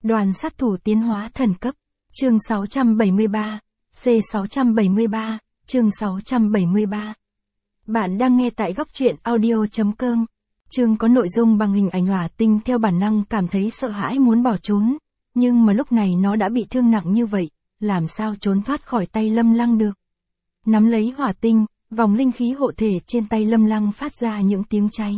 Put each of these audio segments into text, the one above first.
Đoàn sát thủ tiến hóa thần cấp. Chương 673. C673. Chương 673. Bạn đang nghe tại góc truyện audio.com. Chương có nội dung bằng hình ảnh hỏa tinh theo bản năng cảm thấy sợ hãi muốn bỏ trốn. Nhưng mà lúc này nó đã bị thương nặng như vậy, làm sao trốn thoát khỏi tay Lâm Lăng được. Nắm lấy hỏa tinh, vòng linh khí hộ thể trên tay Lâm Lăng phát ra những tiếng cháy.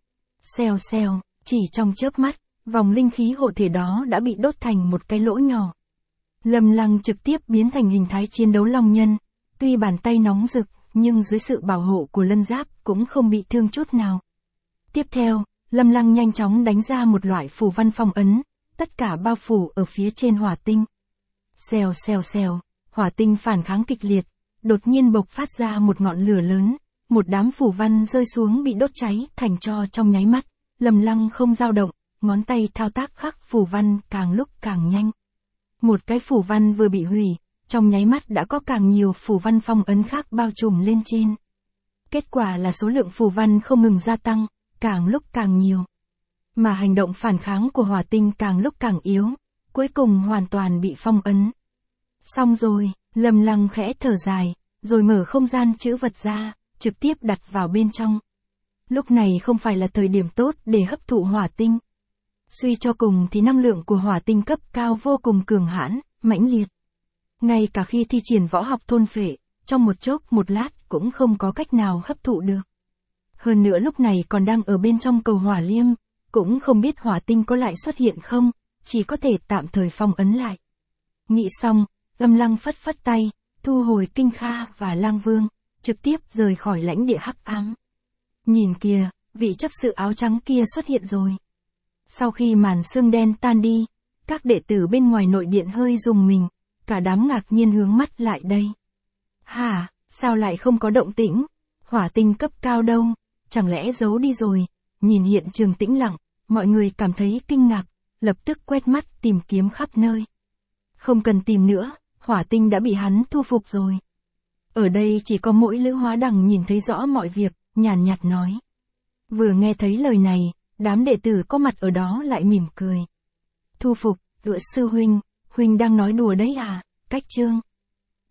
Xèo xèo, chỉ trong chớp mắt, vòng linh khí hộ thể đó đã bị đốt thành một cái lỗ nhỏ. Lâm Lăng trực tiếp biến thành hình thái chiến đấu long nhân, tuy bàn tay nóng rực, nhưng dưới sự bảo hộ của lân giáp cũng không bị thương chút nào. Tiếp theo, Lâm Lăng nhanh chóng đánh ra một loại phù văn phong ấn, tất cả bao phủ ở phía trên hỏa tinh. Xèo xèo xèo, hỏa tinh phản kháng kịch liệt, đột nhiên bộc phát ra một ngọn lửa lớn, một đám phù văn rơi xuống bị đốt cháy thành tro trong nháy mắt. Lâm Lăng không dao động, ngón tay thao tác khắc phù văn càng lúc càng nhanh. Một cái phù văn vừa bị hủy, trong nháy mắt đã có càng nhiều phù văn phong ấn khác bao trùm lên trên. Kết quả là số lượng phù văn không ngừng gia tăng, càng lúc càng nhiều. Mà hành động phản kháng của hỏa tinh càng lúc càng yếu, cuối cùng hoàn toàn bị phong ấn. Xong rồi, Lâm Lăng khẽ thở dài, rồi mở không gian trữ vật ra, trực tiếp đặt vào bên trong. Lúc này không phải là thời điểm tốt để hấp thụ hỏa tinh. Suy cho cùng thì năng lượng của hỏa tinh cấp cao vô cùng cường hãn, mãnh liệt. Ngay cả khi thi triển võ học thôn phệ, trong một chốc một lát cũng không có cách nào hấp thụ được. Hơn nữa lúc này còn đang ở bên trong cầu hỏa liêm, cũng không biết hỏa tinh có lại xuất hiện không, chỉ có thể tạm thời phong ấn lại. Nghĩ xong, Lâm Lăng phất phất tay, thu hồi Kinh Kha và Lang Vương, trực tiếp rời khỏi lãnh địa hắc ám. Nhìn kìa, vị chấp sự áo trắng kia xuất hiện rồi. Sau khi màn sương đen tan đi, các đệ tử bên ngoài nội điện hơi rùng mình, cả đám ngạc nhiên hướng mắt lại đây. Hả, sao lại không có động tĩnh? Hỏa tinh cấp cao đâu? Chẳng lẽ giấu đi rồi? Nhìn hiện trường tĩnh lặng, mọi người cảm thấy kinh ngạc, lập tức quét mắt tìm kiếm khắp nơi. Không cần tìm nữa, hỏa tinh đã bị hắn thu phục rồi. Ở đây chỉ có mỗi Lữ Hóa Đằng nhìn thấy rõ mọi việc, nhàn nhạt nói. Vừa nghe thấy lời này, đám đệ tử có mặt ở đó lại mỉm cười. Thu phục, Lữ sư huynh, huynh đang nói đùa đấy à? Cách chương.